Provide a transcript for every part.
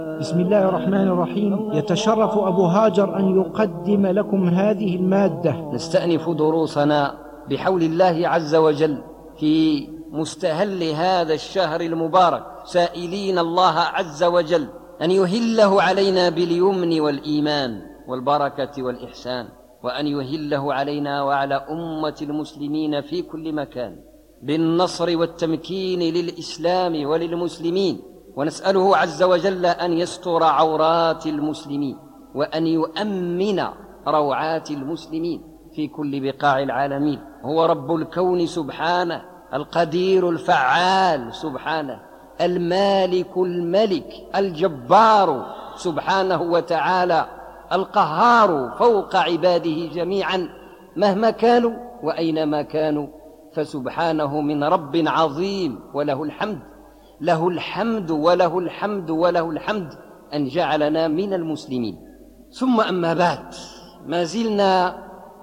بسم الله الرحمن الرحيم. يتشرف أبو هاجر أن يقدم لكم هذه المادة. نستأنف دروسنا بحول الله عز وجل في مستهل هذا الشهر المبارك، سائلين الله عز وجل أن يهله علينا باليمن والإيمان والبركة والإحسان، وأن يهله علينا وعلى أمة المسلمين في كل مكان بالنصر والتمكين للإسلام وللمسلمين. ونسأله عز وجل أن يستر عورات المسلمين وأن يؤمن روعات المسلمين في كل بقاع العالمين. هو رب الكون سبحانه، القدير الفعال سبحانه، المالك الملك الجبار سبحانه وتعالى، القهار فوق عباده جميعا مهما كانوا وأينما كانوا، فسبحانه من رب عظيم. وله الحمد، له الحمد وله الحمد وله الحمد أن جعلنا من المسلمين. ثم أما بعد، ما زلنا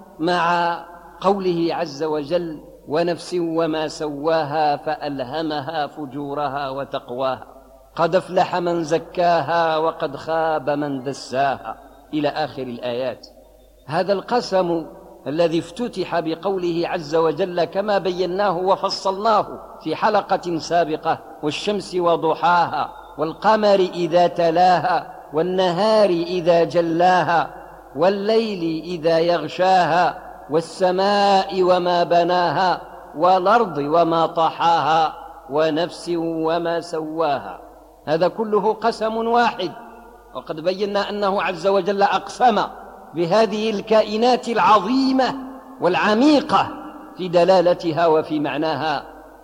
مع قوله عز وجل: ونفس وما سواها فألهمها فجورها وتقواها، قد أفلح من زكاها وقد خاب من دساها، إلى آخر الآيات. هذا القسم الذي افتتح بقوله عز وجل كما بيناه وفصلناه في حلقة سابقة: والشمس وضحاها والقمر إذا تلاها والنهار إذا جلاها والليل إذا يغشاها والسماء وما بناها والأرض وما طحاها ونفس وما سواها. هذا كله قسم واحد، وقد بينا أنه عز وجل أقسم بهذه الكائنات العظيمة والعميقة في دلالتها وفي معناها،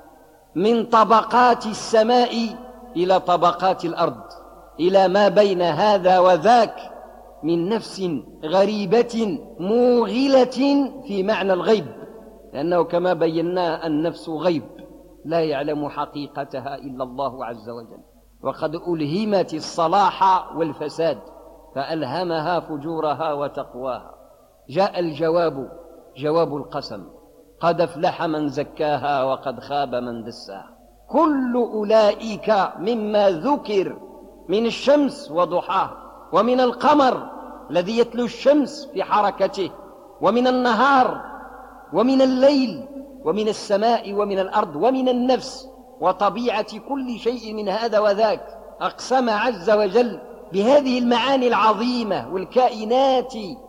من طبقات السماء إلى طبقات الأرض، إلى ما بين هذا وذاك، من نفس غريبة موغلة في معنى الغيب، لأنه كما بينا النفس غيب لا يعلم حقيقتها إلا الله عز وجل، وقد ألهمت الصلاح والفساد فألهمها فجورها وتقواها. جاء الجواب، جواب القسم: قد أفلح من زكاها وقد خاب من دساها. كل أولئك مما ذكر من الشمس وضحاها، ومن القمر الذي يتلو الشمس في حركته، ومن النهار، ومن الليل، ومن السماء، ومن الأرض، ومن النفس وطبيعة كل شيء من هذا وذاك. أقسم عز وجل بهذه المعاني العظيمة والكائنات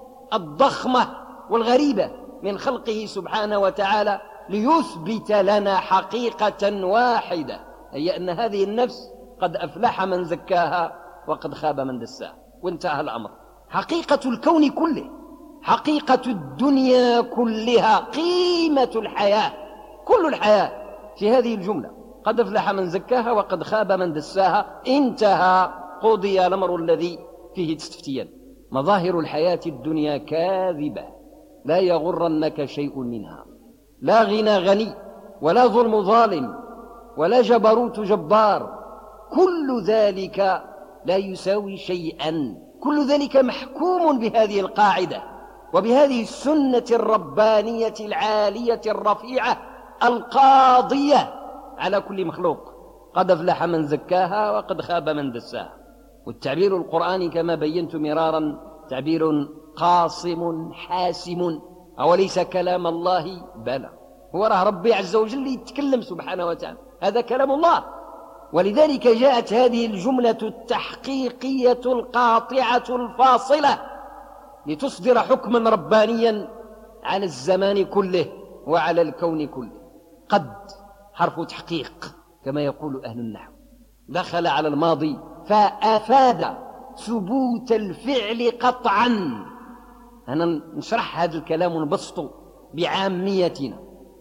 الضخمة والغريبة من خلقه سبحانه وتعالى ليثبت لنا حقيقة واحدة، هي أن هذه النفس قد أفلح من زكاها وقد خاب من دساها، وانتهى الأمر. حقيقة الكون كله، حقيقة الدنيا كلها، قيمة الحياة، كل الحياة في هذه الجملة: قد أفلح من زكاها وقد خاب من دساها. انتهى، قضي الأمر الذي فيه تستفتيان. مظاهر الحياة الدنيا كاذبة، لا يغرنك شيء منها، لا غنى غني ولا ظلم ظالم ولا جبروت جبار، كل ذلك لا يساوي شيئا. كل ذلك محكوم بهذه القاعدة وبهذه السنة الربانية العالية الرفيعة القاضية على كل مخلوق: قد أفلح من زكاها وقد خاب من دساها. والتعبير القرآني كما بينت مرارا تعبير قاصم حاسم. أوليس كلام الله؟ بلى، هو ربي عز وجل يتكلم سبحانه وتعالى، هذا كلام الله. ولذلك جاءت هذه الجملة التحقيقية القاطعة الفاصلة لتصدر حكما ربانيا على الزمان كله وعلى الكون كله. قد حرف تحقيق كما يقول أهل النحو، دخل على الماضي فأفاد ثبوت الفعل قطعا. أنا نشرح هذا الكلام ونبسطه بعاميتنا.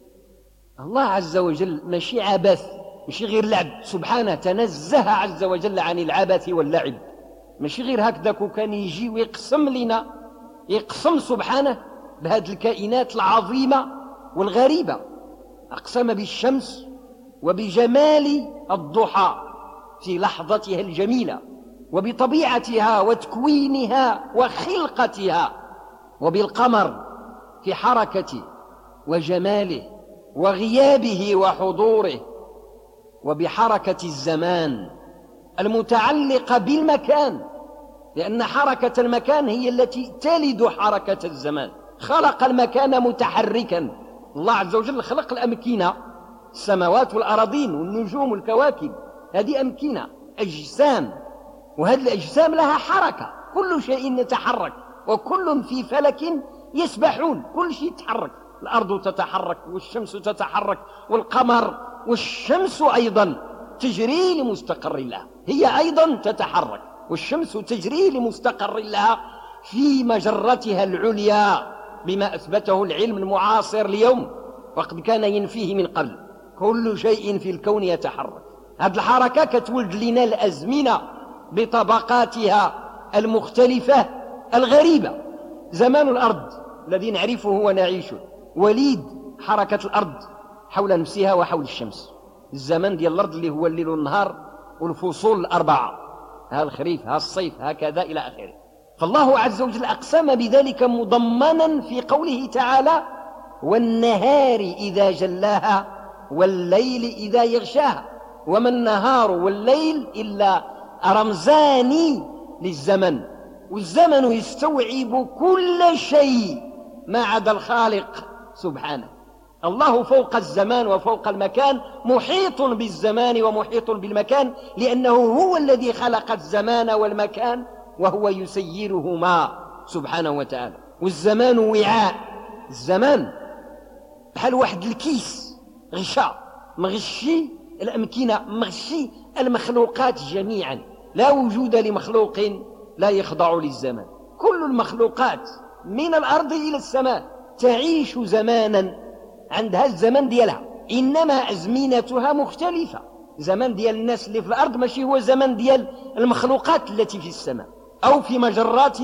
الله عز وجل ماشي عبث، ماشي غير لعب، سبحانه تنزه عز وجل عن العبث واللعب. ماشي غير هكذا كان يجي ويقسم لنا، يقسم سبحانه بهذه الكائنات العظيمة والغريبة. أقسم بالشمس وبجمال الضحى في لحظتها الجميلة، وبطبيعتها وتكوينها وخلقتها، وبالقمر في حركته وجماله وغيابه وحضوره، وبحركة الزمان المتعلقة بالمكان، لأن حركة المكان هي التي تلد حركة الزمان. خلق المكان متحركا. الله عز وجل خلق الأمكنة، السماوات والأراضين والنجوم والكواكب، هذه أمكنة، أجسام، وهذه الأجسام لها حركة، كل شيء يتحرك وكل في فلك يسبحون، كل شيء يتحرك، الأرض تتحرك والشمس تتحرك والقمر، والشمس أيضا تجري لمستقر لها، هي أيضا تتحرك، والشمس تجري لمستقر لها في مجرتها العليا بما أثبته العلم المعاصر اليوم، وقد كان ينفيه من قبل. كل شيء في الكون يتحرك. هذه الحركة كتولد لنا الأزمنة بطبقاتها المختلفة الغريبة. زمان الأرض الذي نعرفه ونعيشه وليد حركة الأرض حول نفسها وحول الشمس. الزمن ديال الأرض اللي هو الليل والنهار والفصول الأربعة، ها الخريف ها الصيف هكذا إلى آخره. فالله عز وجل أقسم بذلك مضمنا في قوله تعالى: والنهار إذا جلاها والليل إذا يغشاها. وما النهار والليل إلا رمزان للزمن، والزمن يستوعب كل شيء ما عدا الخالق سبحانه. الله فوق الزمان وفوق المكان، محيط بالزمان ومحيط بالمكان، لأنه هو الذي خلق الزمان والمكان وهو يسيرهما سبحانه وتعالى. والزمان وعاء، الزمان بحال واحد الكيس غشاء مغشي الأمكنة، مغشي المخلوقات جميعا. لا وجود لمخلوق لا يخضع للزمان. كل المخلوقات من الأرض إلى السماء تعيش زمانا عندها الزمن ديالها، إنما أزمنتها مختلفة. زمن ديال الناس اللي في الأرض ماشي هو زمن ديال المخلوقات التي في السماء أو في مجرات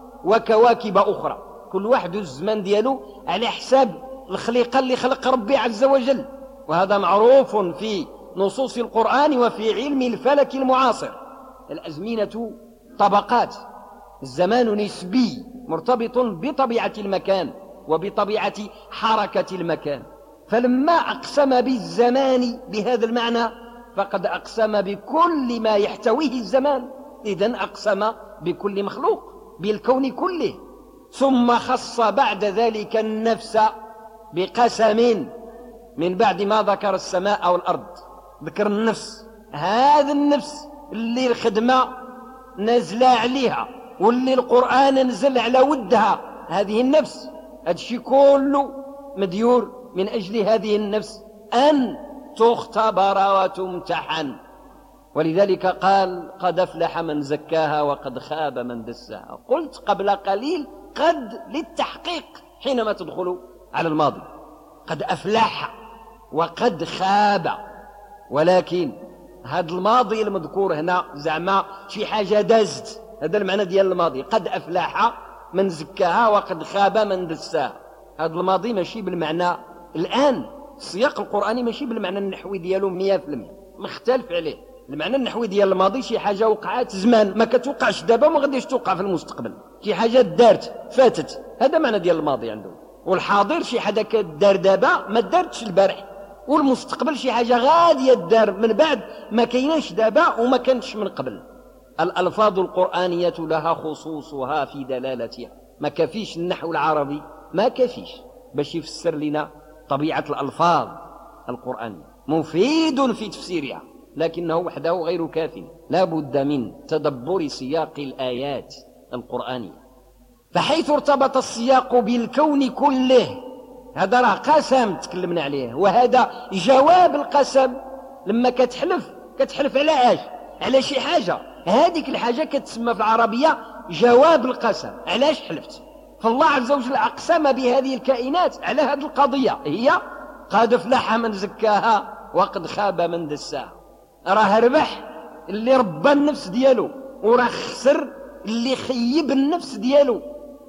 وكواكب أخرى. كل واحد الزمن دياله على حساب الخليقة اللي خلق ربي عز وجل، وهذا معروف في نصوص القرآن وفي علم الفلك المعاصر. الأزمنة طبقات، الزمان نسبي مرتبط بطبيعة المكان وبطبيعة حركة المكان. فلما أقسم بالزمان بهذا المعنى فقد أقسم بكل ما يحتويه الزمان، إذن أقسم بكل مخلوق، بالكون كله. ثم خص بعد ذلك النفس بقسم من بعد ما ذكر السماء والأرض، ذكر النفس. هذا النفس اللي الخدمة نزل عليها واللي القرآن نزل على ودها، هذه النفس، هذا الشيء كله مديور من أجل هذه النفس أن تختبر وتمتحن. ولذلك قال: قد أفلح من زكاها وقد خاب من دساها. قلت قبل قليل قد للتحقيق حينما تدخل على الماضي، قد أفلح وقد خاب، ولكن هذا الماضي المذكور هنا زعما شي حاجة دازت، هذا المعنى ديال الماضي. قد أفلح من زكاها وقد خاب من دساها. هذا الماضي ماشي بالمعنى الآن، السياق القرآني ماشي بالمعنى النحوي ديالو 100%، مختلف عليه. المعنى النحوي ديال الماضي شي حاجة وقعت زمان ما كتوقعش دابا وما غاديش توقع في المستقبل، شي حاجة دارت فاتت، هذا معنى ديال الماضي عندهم. والحاضر شي حاجة كدار دابا ما دارتش البارح، والمستقبل شي حاجة غادية تدار من بعد ما كايناش دابا وما كانتش من قبل. الألفاظ القرآنية لها خصوصها في دلالتها، ما كفيش النحو العربي، ما كفيش باش يفسر لنا طبيعة الألفاظ القرآنية، مفيد في تفسيرها لكنه وحده غير كاف، لا بد من تدبر سياق الآيات القرآنية. فحيث ارتبط السياق بالكون كله، هذا راه قسم تكلمنا عليه، وهذا جواب القسم. لما كتحلف على ايش؟ على شي حاجة، هذيك الحاجة كتسمى في العربية جواب القسم. علاش حلفت؟ فالله عز وجل أقسم بهذه الكائنات على هذه القضية، هي قد أفلح من زكاها وقد خاب من دساها. راه ربح اللي ربى النفس ديالو، وراه خسر اللي خيب النفس ديالو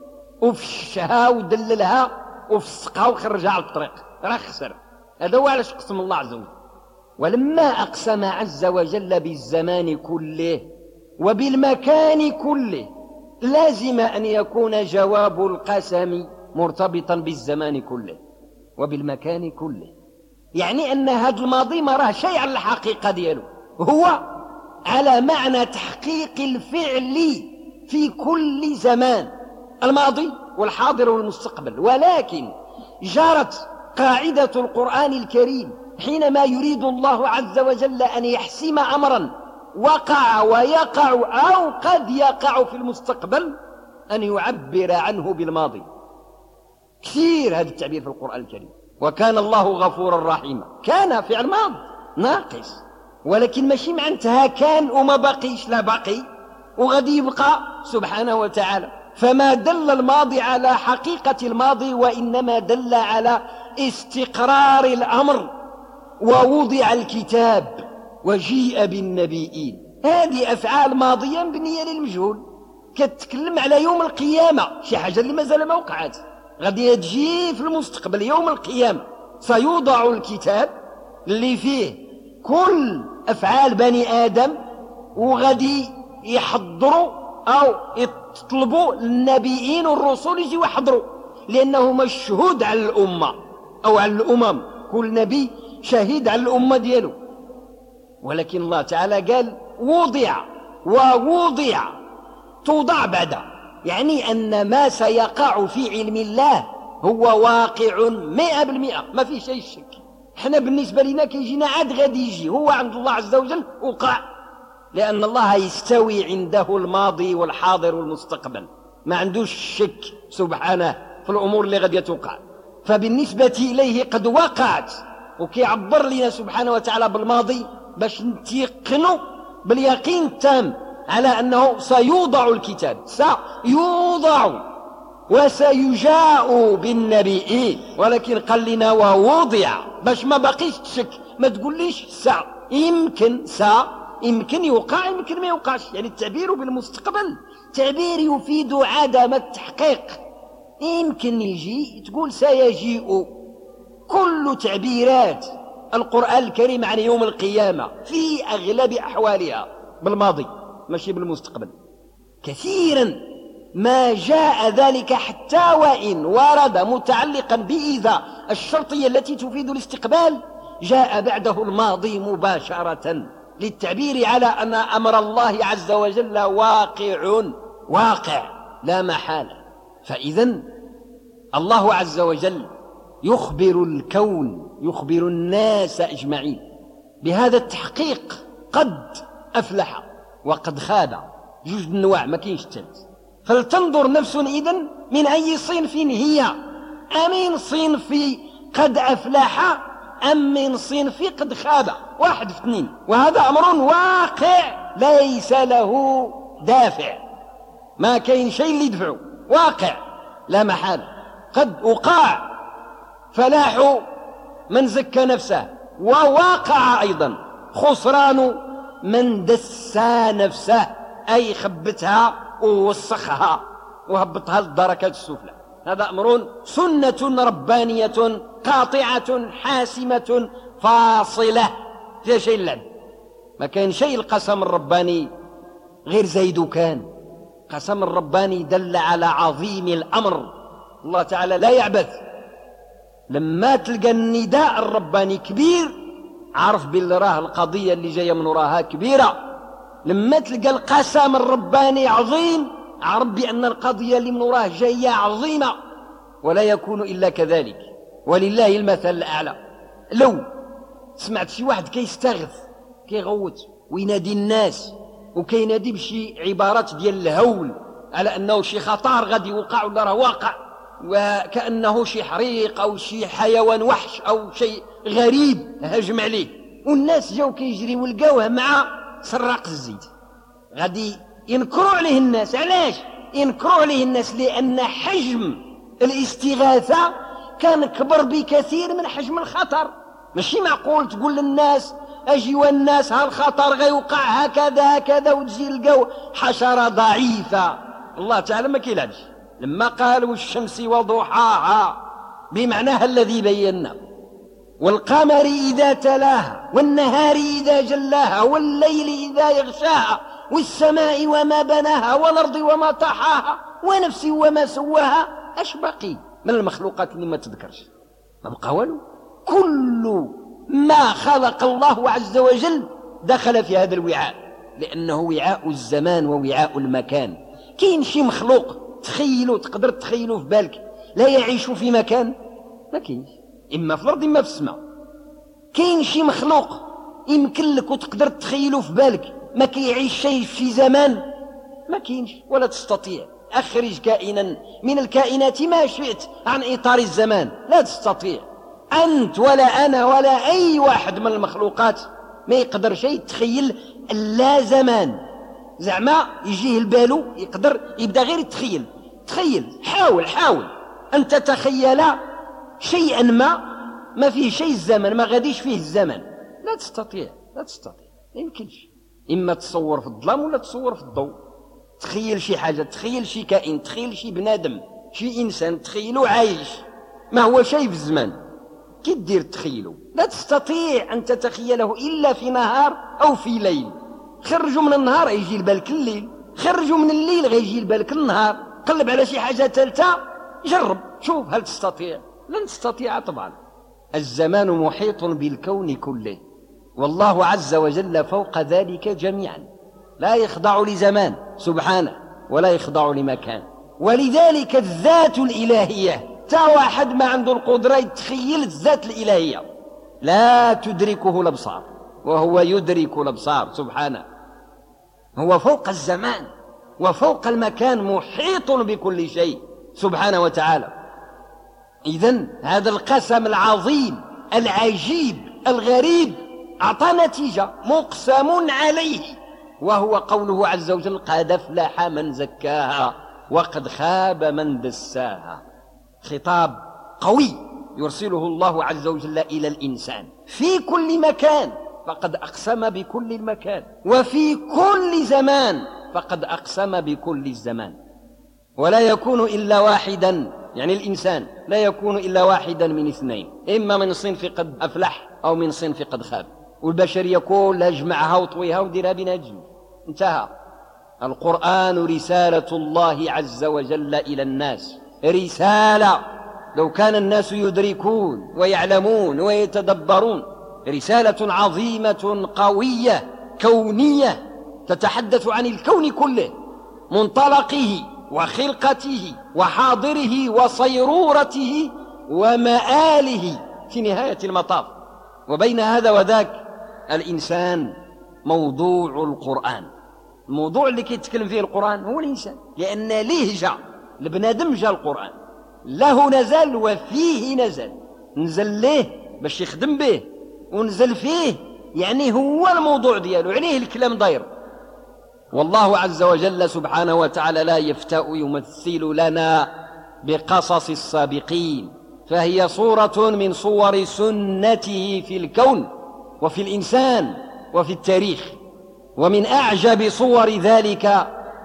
وفشها ودللها وفسقها وخرجها على الطريق، راه خسر. هذا هو علاش قسم الله عز وجل. ولما أقسم عز وجل بالزمان كله وبالمكان كله لازم أن يكون جواب القسم مرتبطا بالزمان كله وبالمكان كله. يعني أن هذا الماضي ما راه شيء على الحقيقة دياله، هو على معنى تحقيق الفعل في كل زمان، الماضي والحاضر والمستقبل. ولكن جرت قاعدة القرآن الكريم حينما يريد الله عز وجل أن يحسم أمرا وقع ويقع أو قد يقع في المستقبل أن يعبر عنه بالماضي. كثير هذا التعبير في القرآن الكريم. وكان الله غفورا رحيما، كان فعل ماض ناقص، ولكن ماشي معناتها كان وما بقيش، لا بقي وغادي يبقى سبحانه وتعالى. فما دل الماضي على حقيقة الماضي، وإنما دل على استقرار الأمر، ووضع الكتاب وجيء بالنبيين. هذه أفعال ماضية مبنية للمجهول، كتتكلم على يوم القيامة، شي حاجة اللي مازال ما وقعت، غادي تجي في المستقبل يوم القيامة. سيوضع الكتاب اللي فيه كل أفعال بني آدم، وغادي يحضروا أو يطلبوا النبيين والرسول يجي يحضروا، لأنه مشهود على الأمة أو على الأمم، كل نبي شهيد على الأمة دياله. ولكن الله تعالى قال ووضع، ووضع توضع بعد، يعني أن ما سيقع في علم الله هو واقع 100%، ما في شيء شك. احنا بالنسبة لنا كيجينا عاد غادي يجي، هو عند الله عز وجل وقع، لأن الله يستوي عنده الماضي والحاضر والمستقبل، ما عندوش شك سبحانه في الأمور اللي غادي توقع. فبالنسبة إليه قد وقعت، وكيعبر لنا سبحانه وتعالى بالماضي باش نتيقنوا باليقين التام على أنه سيوضع الكتاب، سيوضع وسيجاء بالنبيين. ولكن قال لنا ووضع باش ما بقيش تشك، ما تقوليش يمكن يوقع يمكن ما يوقعش. يعني التعبير بالمستقبل تعبير يفيد عدم التحقيق. يمكن يجي تقول سيجيء. كل تعبيرات القرآن الكريم عن يوم القيامة في أغلب أحوالها بالماضي ماشي بالمستقبل. كثيرا ما جاء ذلك حتى وإن ورد متعلقا بإذا الشرطية التي تفيد الاستقبال، جاء بعده الماضي مباشرة للتعبير على أن أمر الله عز وجل واقع لا محالة. فإذن الله عز وجل يخبر الكون، يخبر الناس أجمعين بهذا التحقيق، قد أفلح وقد خاب، جوج النواع ما كاينش الثالث. فلتنظر نفس إذن من أي صنف هي، أمن صنف قد أفلح أم من صنف قد خاب، واحد في اثنين. وهذا أمر واقع ليس له دافع، ما كاين شيء اللي يدفعه، واقع لا محالة. قد وقع فلاح من زكى نفسه، وواقع أيضا خسران من دسى نفسه، أي خبتها ووسخها وهبطها للدركات السفلى. هذا أمر سنة ربانية قاطعة حاسمة فاصلة، فيها شيء اللعب، ما كان شيء. القسم الرباني غير زيد كان، قسم الرباني دل على عظيم الأمر. الله تعالى لا يعبث. لما تلقى النداء الرباني كبير عرف باللي راه القضية اللي جاية من وراها كبيرة. لما تلقى القسم الرباني عظيم عرف بأن القضية اللي من وراه جاية عظيمة، ولا يكون إلا كذلك، ولله المثل الأعلى. لو سمعت شي واحد كيستغث كيغوت وينادي الناس وكينادي بشي عبارات ديال الهول على أنه شي خطر غادي يوقع ولا راه واقع، وكأنه شي حريق أو شي حيوان وحش أو شيء غريب هجم عليه، والناس جاو كيجريو لقاوه مع سراق الزيت، غادي ينكروا عليه الناس. علاش ينكروا عليه الناس؟ لأن حجم الاستغاثة كان كبر بكثير من حجم الخطر. ماشي معقول تقول للناس أجي والناس هالخطر غيوقع هكذا وتجي لقاو حشرة ضعيفة. الله تعالى ما كيلعبش لما قال والشمس وضحاها بمعناها الذي بينا، والقمر إذا تلاها، والنهار إذا جلاها، والليل إذا يغشاها، والسماء وما بناها، والأرض وما طحاها، ونفس وما سواها. اش بقي من المخلوقات اللي ما تذكرش؟ ما بقى والو. كل ما خلق الله عز وجل دخل في هذا الوعاء، لأنه وعاء الزمان ووعاء المكان. كاين شي مخلوق تخيلوا، تقدر تخيلوا في بالك لا يعيش في مكان؟ ما كاينش، إما في الأرض إما في السماء. كاين شي مخلوق يمكن لك وتقدر تخيلوا في بالك ما كيعيش شيء في زمان؟ ما كاينش ولا تستطيع. أخرج كائنا من الكائنات ما شئت عن إطار الزمان، لا تستطيع. أنت ولا أنا ولا أي واحد من المخلوقات ما يقدر شيء يتخيل لا زمان. زعما يجيه البالو يقدر يبدأ غير يتخيل. تخيل، حاول أن تتخيل شيئا ما فيه شيء الزمن، ما غاديش فيه الزمن. لا تستطيع، لا يمكنش. إما تصور في الظلام ولا تصور في الضوء. تخيل شي حاجة، تخيل شي كائن، تخيل شي بنادم، شي إنسان تخيله عايش، ما هو شيء في الزمان. كي دير تخيله؟ لا تستطيع أن تتخيله إلا في نهار أو في ليل. خرجوا من النهار يجي لبالك الليل، خرجوا من الليل غيجي لبالك النهار. قلب على شي حاجة ثالثة، جرب شوف هل تستطيع. لن تستطيع طبعا. الزمان محيط بالكون كله، والله عز وجل فوق ذلك جميعا، لا يخضع لزمان سبحانه ولا يخضع لمكان. ولذلك الذات الإلهية، تا واحد ما عنده القدرة يتخيل الذات الإلهية، لا تدركه الأبصار وهو يدرك الأبصار سبحانه. هو فوق الزمان وفوق المكان، محيط بكل شيء سبحانه وتعالى. إذن هذا القسم العظيم العجيب الغريب أعطى نتيجة، مقسم عليه، وهو قوله عز وجل: قد أفلح من زكاها وقد خاب من دساها. خطاب قوي يرسله الله عز وجل إلى الإنسان في كل مكان، فقد أقسم بكل المكان، وفي كل زمان فقد أقسم بكل الزمان. ولا يكون إلا واحدا، يعني الإنسان لا يكون إلا واحدا من اثنين، إما من صنف قد أفلح أو من صنف قد خاب. والبشرية كلها جمعها وطويها وديرها بين هجم، انتهى. القرآن رسالة الله عز وجل إلى الناس، رسالة لو كان الناس يدركون ويعلمون ويتدبرون، رسالة عظيمة قوية كونية تتحدث عن الكون كله، منطلقه وخلقته وحاضره وصيرورته ومآله في نهاية المطاف. وبين هذا وذاك الإنسان موضوع القرآن. الموضوع اللي كيتكلم فيه القرآن هو الإنسان، لأن ليه جاء لبنادم جاء القرآن، له نزل وفيه نزل ليه باش يخدم به، ونزل فيه يعني هو الموضوع دياله، عليه الكلام داير. والله عز وجل سبحانه وتعالى لا يفتأ يمثل لنا بقصص السابقين، فهي صورة من صور سنته في الكون وفي الإنسان وفي التاريخ. ومن أعجب صور ذلك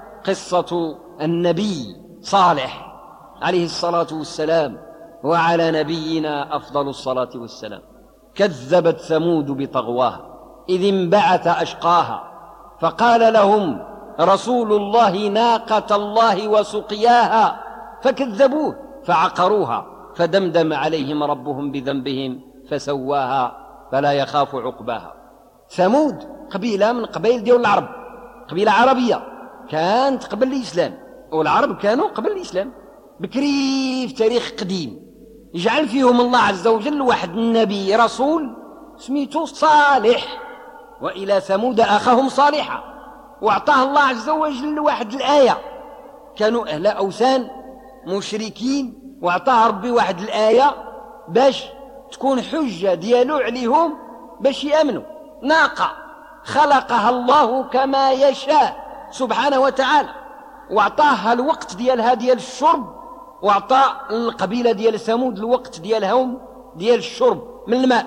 قصة النبي صالح عليه الصلاة والسلام، وعلى نبينا أفضل الصلاة والسلام. كذبت ثمود بطغواها إذ انبعث أشقاها فقال لهم رسول الله ناقة الله وسقياها فكذبوه فعقروها فدمدم عليهم ربهم بذنبهم فسواها فلا يخاف عقباها. ثمود قبيلة من قبائل ديال العرب، قبيلة عربية كانت قبل الإسلام، والعرب كانوا قبل الإسلام بكري في تاريخ قديم. يجعل فيهم الله عز وجل واحد النبي رسول سميته صالح، وإلى ثمود أخاهم صالحا، واعطاه الله عز وجل واحد الآية. كانوا أهل أوثان مشركين، واعطاه ربي واحد الآية باش تكون حجة ديالو عليهم باش يأمنوا. ناقة خلقها الله كما يشاء سبحانه وتعالى، واعطاها الوقت ديالها ديال الشرب، واعطى القبيلة ديال ثمود الوقت ديالهم ديال الشرب من الماء،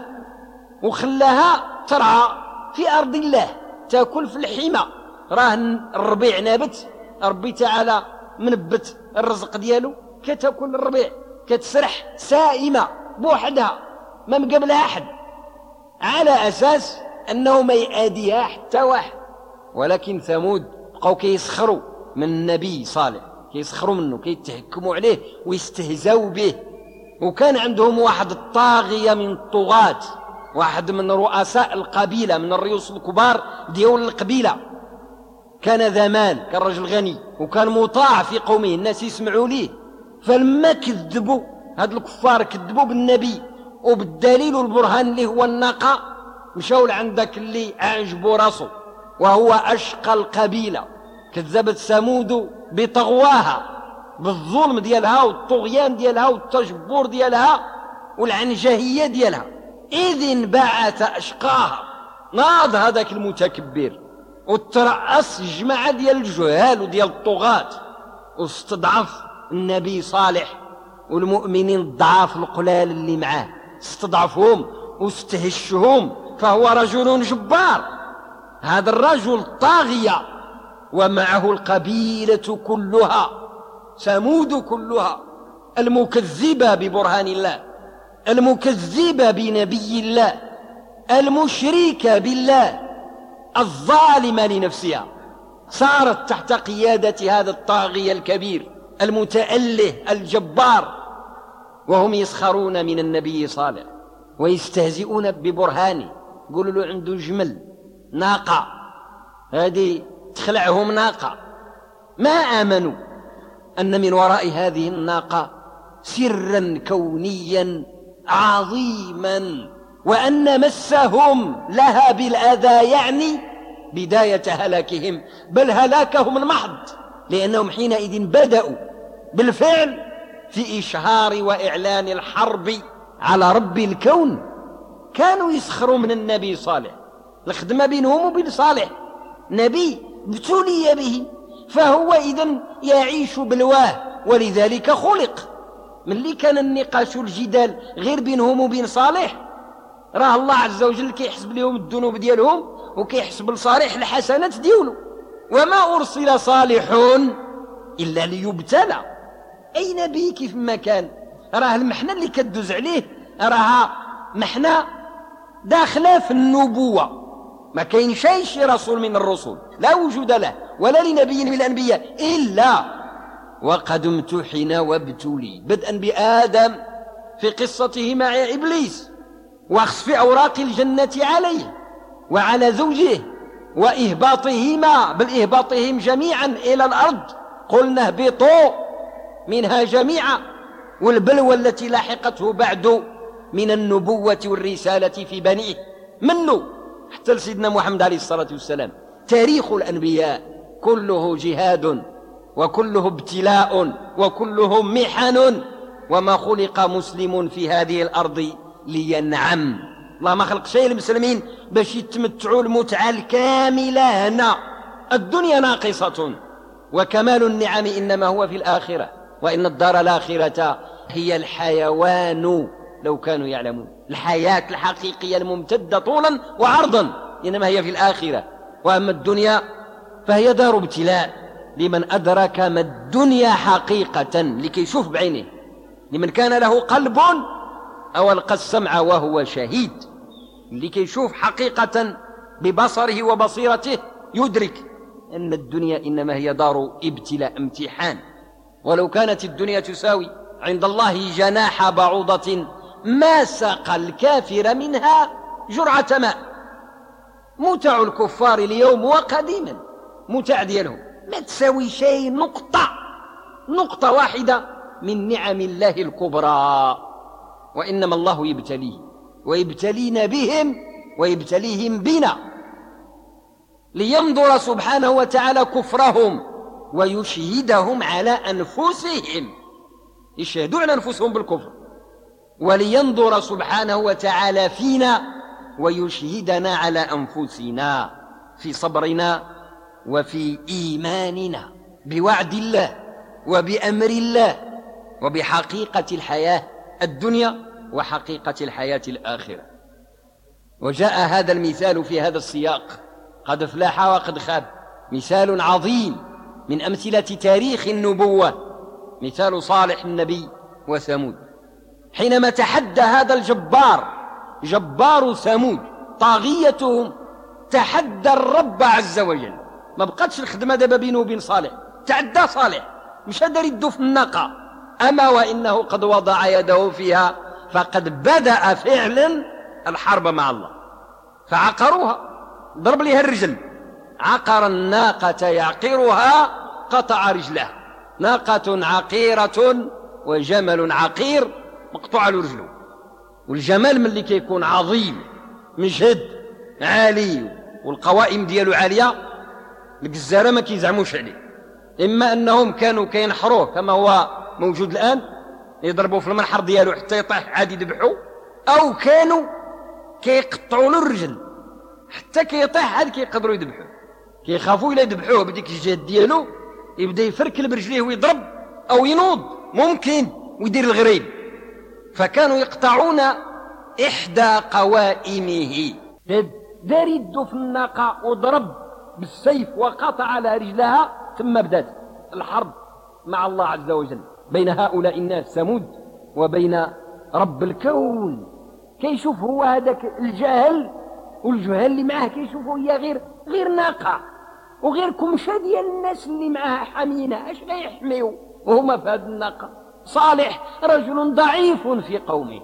وخلاها ترعى في أرض الله تأكل في الحمى. راه الربيع نابت، ربي تعالى منبت الرزق ديالو، كتاكل الربيع كتسرح سائمة بوحدها ما مقابلها أحد، على أساس أنه ما يأديها حتى واحد. ولكن ثمود بقوا كيسخروا من النبي صالح، كيسخروا منه، كيتهكموا عليه ويستهزوا به. وكان عندهم واحد الطاغية من الطغاة، واحد من رؤساء القبيلة، من الرؤوس الكبار ديال القبيلة، كان ذا مال، كان رجل غني وكان مطاع في قومه، الناس يسمعوا ليه. فلما كذبوا هاد الكفار، كذبوا بالنبي وبالدليل والبرهان اللي هو الناقة، مشاو لعندك اللي أعجبوا راسه وهو أشقى القبيلة. كذبت ثمود بطغواها، بالظلم ديالها والطغيان ديالها والتجبر ديالها والعنجهية ديالها، إذ انبعث أشقاها. ناض هذاك المتكبر وترأس جماعة ديال الجهال وديال الطغاة، واستضعف النبي صالح والمؤمنين الضعاف القلال اللي معاه، استضعفهم واستهشهم، فهو رجل جبار. هذا الرجل طاغية ومعه القبيلة كلها، ثمود كلها المكذبة ببرهان الله، المكذبة بنبي الله، المشركة بالله، الظالمة لنفسها، صارت تحت قيادة هذا الطاغية الكبير المتأله الجبار. وهم يسخرون من النبي صالح ويستهزئون ببرهانه، يقولوا له عنده جمل ناقة، هذه تخلعهم ناقة. ما آمنوا أن من وراء هذه الناقة سرا كونيا عظيما، وأن مسهم لها بالأذى يعني بداية هلاكهم، بل هلاكهم المحض، لأنهم حينئذ بدأوا بالفعل في إشهار وإعلان الحرب على رب الكون. كانوا يسخروا من النبي صالح، الخدمة بينهم وبين صالح، نبي ابتلي به، فهو إذن يعيش بالواه، ولذلك خلق. من اللي كان النقاش والجدال غير بينهم وبين صالح، راه الله عز وجل كيحسب لهم الذنوب ديالهم وكيحسب لصالح الحسنات ديالو. وما أرسل صالح إلا ليبتلى. أي نبي كيف ما كان، راه المحنة اللي كدوز عليه راها محنة داخلة في النبوة. ما كاين شي رسول من الرسل لا وجود له ولا لنبي من الأنبياء إلا وقد امتحن وابتلي، بدءا بآدم في قصته مع إبليس، وخسف أوراق الجنة عليه وعلى زوجه، وإهباطهما بل إهباطهم جميعا إلى الأرض، قلنا اهبطوا منها جميعا، والبلوى التي لاحقته بعد من النبوة والرسالة في بنيه منه حتى لسيدنا محمد عليه الصلاة والسلام. تاريخ الأنبياء كله جهاد وكله ابتلاء وكله محن، وما خلق مسلم في هذه الأرض لينعم. الله ما خلق شيء المسلمين باش يتمتعوا المتعة الكاملة هنا. الدنيا ناقصة، وكمال النعم إنما هو في الآخرة، وإن الدار الآخرة هي الحيوان لو كانوا يعلمون. الحياة الحقيقية الممتدة طولا وعرضا إنما هي في الآخرة، وأما الدنيا فهي دار ابتلاء لمن أدرك ما الدنيا حقيقة، لكي يشوف بعينه. لمن كان له قلب أو ألقى السمع وهو شهيد، لكي يشوف حقيقة ببصره وبصيرته، يدرك أن الدنيا إنما هي دار ابتلاء امتحان. ولو كانت الدنيا تساوي عند الله جناح بعوضة ما سقى الكافر منها جرعة ماء. متع الكفار اليوم وقديما متع ديالهم ما تساوي شيء، نقطة واحدة من نعم الله الكبرى. وإنما الله يبتليه ويبتلينا بهم ويبتليهم بنا لينظر سبحانه وتعالى كفرهم ويشهدهم على أنفسهم، يشهدوا على أنفسهم بالكفر، ولينظر سبحانه وتعالى فينا ويشهدنا على أنفسنا في صبرنا وفي إيماننا بوعد الله وبأمر الله وبحقيقة الحياة الدنيا وحقيقة الحياة الآخرة. وجاء هذا المثال في هذا السياق، قد افلح وقد خاب، مثال عظيم من أمثلة تاريخ النبوة، مثال صالح النبي وثمود. حينما تحدى هذا جبار ثمود طاغيتهم، تحدى الرب عز وجل. ما بقتش الخدمة دابا بينه وبين صالح، تعدى صالح، مش هذا يده في الناقة، أما وإنه قد وضع يده فيها، فقد بدأ فعلا الحرب مع الله، فعقروها، ضرب لها الرجل عقر الناقة يعقرها قطع رجلها. ناقة عقيرة وجمل عقير مقطوع له رجله. والجمل من اللي كيكون عظيم مجهد عالي والقوائم ديالو عالية، الجزارة ما كيزعموش عليه. إما أنهم كانوا كينحروه كما هو موجود الآن، يضربوا في المنحر ديالو حتى يطيح عادي يذبحوه، أو كانوا كيقطعوا له الرجل حتى كيطيح عاد كيقدروا يذبحوه. كيخافوا إلا يذبحوه بديك الجهد ديالو يبدا يفركل برجليه ويضرب أو ينوض ممكن ويدير الغريب. فكانوا يقطعون إحدى قوائمه. دار يده في الناقة وضرب بالسيف وقطع على رجلها. ثم بدأت الحرب مع الله عز وجل بين هؤلاء الناس ثمود وبين رب الكون. كيشوف هو هذاك الجاهل والجهال اللي معاه كيشوفوا هي غير ناقة وغير كمشة ديال الناس اللي معاه حمينة. اش غيحميو وهما في هذه الناقة؟ صالح رجل ضعيف في قومه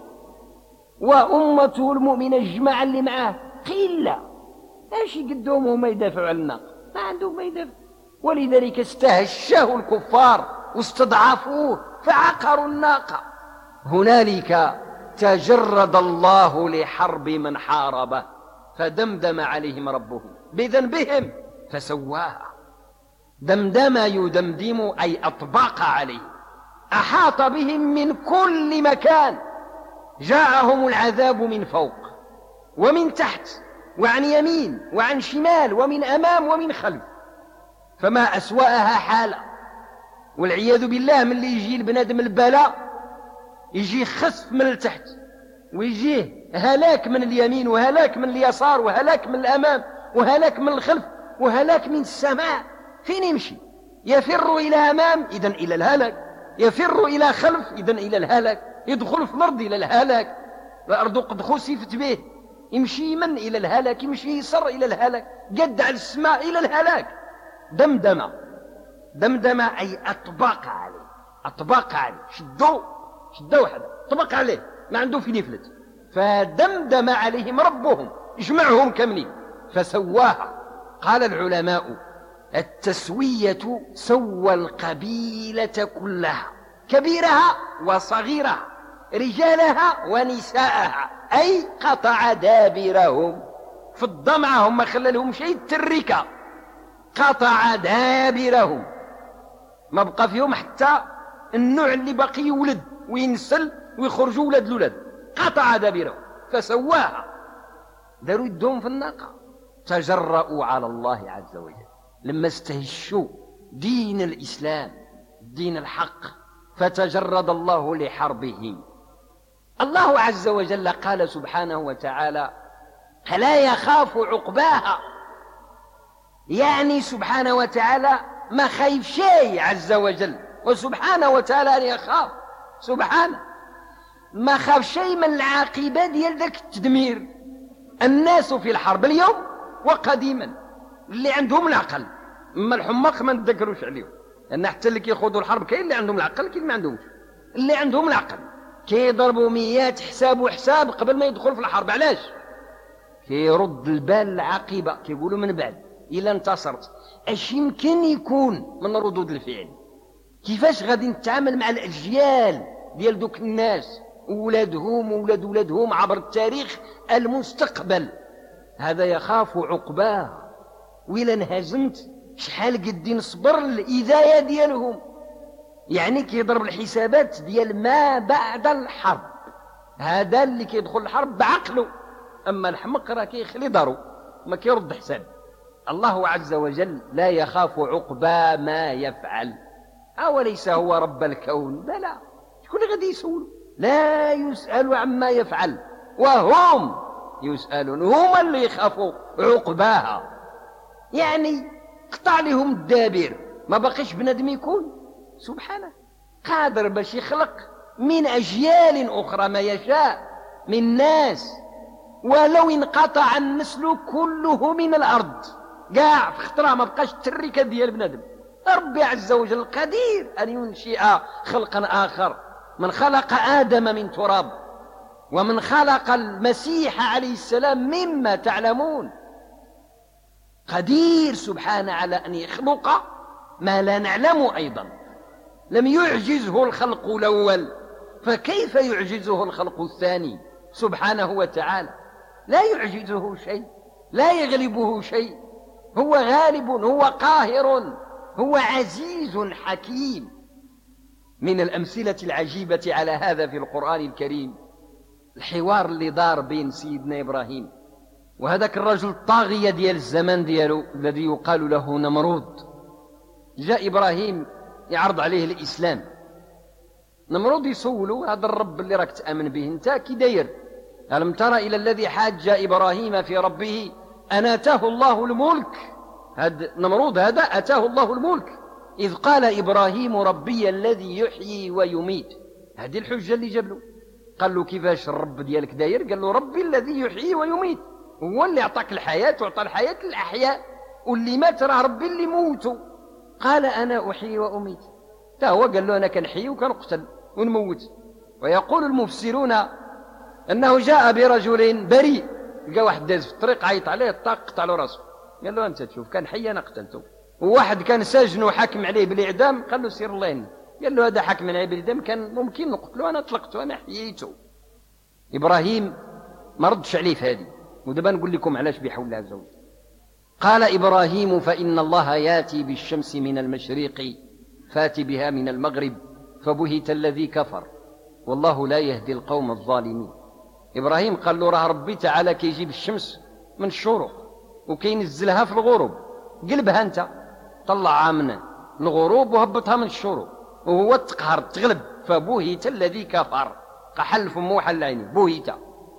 وأمته المؤمنة الجماعة اللي معاه قلة، اش يقدوهم هما يدافعوا على الناقة؟ ما عندهم ما يدافع. ولذلك استهشاه الكفار واستضعفوه فعقروا الناقة. هنالك تجرد الله لحرب من حاربه فدمدم عليهم ربهم بذنبهم فسواها. دمدم يدمدم أي أطبق عليه، أحاط بهم من كل مكان. جاءهم العذاب من فوق ومن تحت وعن يمين وعن شمال ومن أمام ومن خلف، فما أسوأها حالة. والعياذ بالله من اللي يجي البنادم البلاء يجي خسف من التحت ويجيه هلاك من اليمين وهلاك من اليسار وهلاك من الأمام وهلاك من الخلف وهلاك من السماء. فين يمشي؟ يفر إلى أمام إذن إلى الهلاك، يفر إلى خلف إذن إلى الهلاك، يدخل في الأرض إلى الهلاك. الأرض قد خسفت به، يمشي يمن إلى الهلاك، يمشي يسر إلى الهلاك، قد على السماء إلى الهلاك. دمدم أي أطبق عليه، أطبق عليه، شدوا حدا طبق عليه ما عنده فين يفلت. فدمدم عليهم ربهم اجمعهم كاملين فسواها. قال العلماء التسوية سوى القبيلة كلها، كبيرها وصغيرها، رجالها ونساءها، أي قطع دابرهم. في الضمعة هم خلالهم شيء التركة، قطع دابرهم، ما بقى فيهم حتى النوع اللي باقي يولد وينسل ويخرجوا ولاد الولاد. قطع دابرهم فسواها. داروا يدهم في الناقة. تجرؤوا على الله عز وجل لما استهشوا دين الإسلام دين الحق فتجرد الله لحربهم. الله عز وجل قال سبحانه وتعالى فلا يخاف عقباها، يعني سبحانه وتعالى ما خايف شيء عز وجل، وسبحانه وتعالى أن يخاف سبحانه ما خاف شيء من العاقبة ديال ذاك التدمير. الناس في الحرب اليوم وقديما اللي عندهم العقل، اما الحماق ما نتذكروش عليهم، لأن حتى اللي كيخوضوا الحرب كاين اللي عندهم العقل كاين ما عندهمش. اللي عندهم العقل كيضربوا ميات حساب وحساب قبل ما يدخل في الحرب. علاش؟ كيرد البال العاقبة، كيقولوا من بعد إلا انتصرت اش يمكن يكون من ردود الفعل، كيفاش غادي نتعامل مع الأجيال ديال دوك الناس وولادهم وولاد ولادهم عبر التاريخ المستقبل. هذا يخاف عقباه، وإلا انهزمت شحال قدي نصبر الإذاية ديالهم. يعني كيضرب الحسابات ديال ما بعد الحرب. هذا اللي كيدخل الحرب بعقله، أما الحمق راه كيخلي دارو ما كيرد حساب. الله عز وجل لا يخاف عقبى ما يفعل. أوليس هو رب الكون؟ بلى، شكون اللي غادي يسول؟ لا يسأل عما يفعل وهم يسألون. هما اللي يخافوا عقباها، يعني قطع لهم الدابر ما بقيش بنادم يكون. سبحانه قادر باش يخلق من أجيال أخرى ما يشاء من ناس، ولو انقطع النسل كله من الأرض قاع في خطرة ما بقاش التركة ديال بنادم. ربي عز وجل قدير أن ينشئ خلقا آخر. من خلق آدم من تراب، ومن خلق المسيح عليه السلام مما تعلمون. قدير سبحانه على أن يخلق ما لا نعلم أيضا. لم يعجزه الخلق الأول، فكيف يعجزه الخلق الثاني سبحانه وتعالى؟ لا يعجزه شيء، لا يغلبه شيء، هو غالب، هو قاهر، هو عزيز حكيم. من الأمثلة العجيبة على هذا في القرآن الكريم الحوار اللي دار بين سيدنا إبراهيم وهذاك الرجل الطاغية ديال الزمان ديالو الذي يقال له نمرود. جاء إبراهيم يعرض عليه الإسلام، نمرود يسوله: هذا الرب اللي راك تآمن به انت كي داير؟ ألم ترى إلى الذي حاج إبراهيم في ربه أن آتاه الله الملك؟ هذا نمرود هذا آتاه الله الملك إذ قال إبراهيم ربي الذي يحيي ويميت. هذه الحجة اللي جاب له. قال له: كيفاش الرب ديالك داير؟ قال له: ربي الذي يحيي ويميت، هو اللي أعطاك الحياة وأعطى الحياة للأحياء، واللي مات راه ربي اللي موته. قال: أنا أحيي وأميت. تا هو قال له: أنا كنحيي وكنقتل ونموت. ويقول المفسرون أنه جاء برجل بريء، لقى واحد داز في الطريق عيط عليه، قطع له راسه. قال له: أنت تشوف كان حي أنا قتلته. وواحد كان ساجن وحاكم عليه بالإعدام، قال له: سير الله يهنيك. قال له: هذا حكم عليه بالإعدام كان ممكن نقتله، أنا طلقته، أنا حييته. إبراهيم ما ردش عليه في هذه، ودابا نقول لكم علاش بحول الله عز وجل. قال إبراهيم: فإن الله ياتي بالشمس من المشرق فات بها من المغرب فبهت الذي كفر والله لا يهدي القوم الظالمين. إبراهيم قال له: راه ربي تعالى كيجيب الشمس من الشروق وكينزلها في الغروب، قلبها أنت، طلعها من الغروب وهبطها من الشروق، وهو تقهر تغلب. فبهت الذي كفر، قحل فمه وحل عينيه، بهت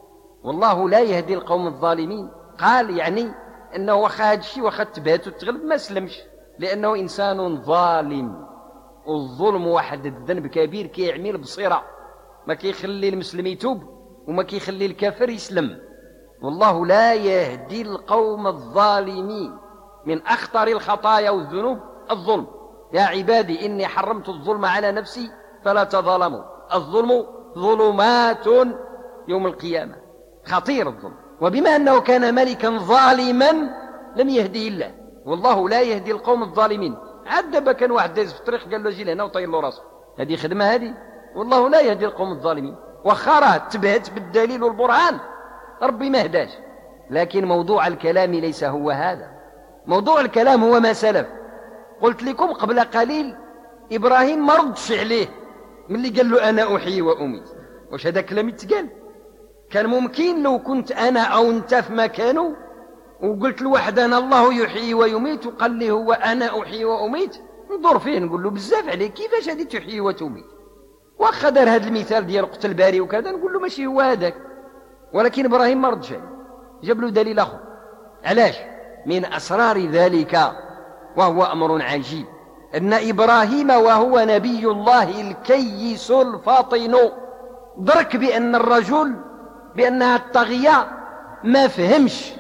والله لا يهدي القوم الظالمين. قال يعني أنه واخا هذا الشيء واخا تبهت وتغلب ما سلمش، لأنه إنسان ظالم، والظلم واحد الذنب كبير كيعمي البصيرة، ما كيخلي المسلم يتوب وما كيخلي الكافر يسلم. والله لا يهدي القوم الظالمين. من أخطر الخطايا والذنوب الظلم. يا عبادي إني حرمت الظلم على نفسي فلا تظلموا، الظلم ظلمات يوم القيامة، خطير الظلم. وبما أنه كان ملكا ظالما لم يهديه الله، والله لا يهدي القوم الظالمين. عدب كان واحد داز في الطريق قال له: جي لهنا وطير له راسه. هذه خدمة هذه؟ والله لا يهدي القوم الظالمين. وخرى تبهت بالدليل والبرهان، ربي ما هداش. لكن موضوع الكلام ليس هو هذا، موضوع الكلام هو ما سلف. قلت لكم قبل قليل إبراهيم ما ردش عليه من اللي قال له: أنا أحيي وأميت. واش هذا كلام يتقال؟ كان ممكن لو كنت أنا أو أنت في مكانه وقلت لواحد: أنا الله يحيي ويميت، وقال لي هو أنا أحيي وأميت، ندور فيه نقول له: بزاف عليك، كيفاش هذه تحيي وتميت؟ واخا دار هذا المثال ديال قتل باري وكذا نقول له ماشي هو هذاك. ولكن إبراهيم ما ردش عليه، جاب له دليل آخر. علاش؟ من أسرار ذلك وهو أمر عجيب أن إبراهيم وهو نبي الله الكيس الفاطن درك بأن الرجل بأنها الطغية ما فهمش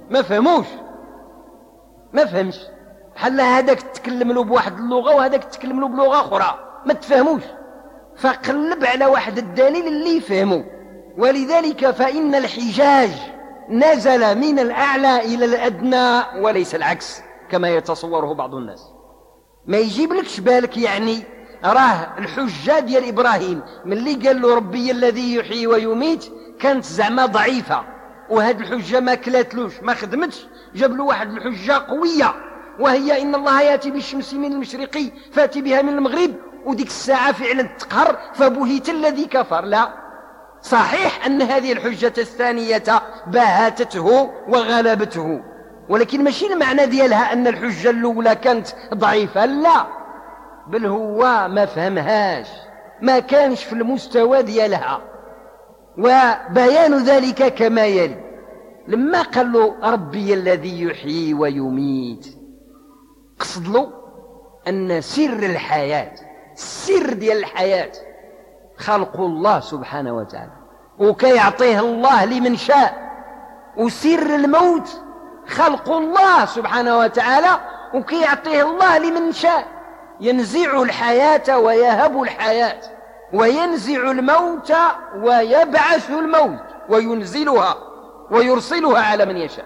بحال هذاك تكلم له بواحد اللغة وهذاك تكلم له بلغة أخرى ما تفهموش، فقلب على واحد الدليل اللي يفهمه. ولذلك فإن الحجاج نزل من الأعلى إلى الأدنى وليس العكس كما يتصوره بعض الناس. ما يجيب لكش بالك يعني راه الحجة ديال إبراهيم من اللي قال له ربي الذي يحيي ويميت كانت زعما ضعيفة، وهذه الحجة ما كلاتلوش ما خدمتش، جاب له واحد الحجة قوية وهي إن الله يأتي بالشمس من المشرق فأتي بها من المغرب، وديك الساعة فعلا تقهر فبهت الذي كفر. لا، صحيح أن هذه الحجة الثانية باهتته وغلبته، ولكن ماشي المعنى ديالها أن الحجة الأولى كانت ضعيفة، لا، بل هو ما فهمهاش، ما كانش في المستوى ديالها. وبيان ذلك كما يلي: لما قال له ربي الذي يحيي ويميت، قصد له أن سر الحياة، السر ديال الحياة خلق الله سبحانه وتعالى، وكيعطيه الله لمن شاء. وسر الموت خلق الله سبحانه وتعالى، وكيعطيه الله لمن شاء. ينزع الحياة ويهب الحياة، وينزع الموت ويبعث الموت، وينزلها ويرسلها على من يشاء.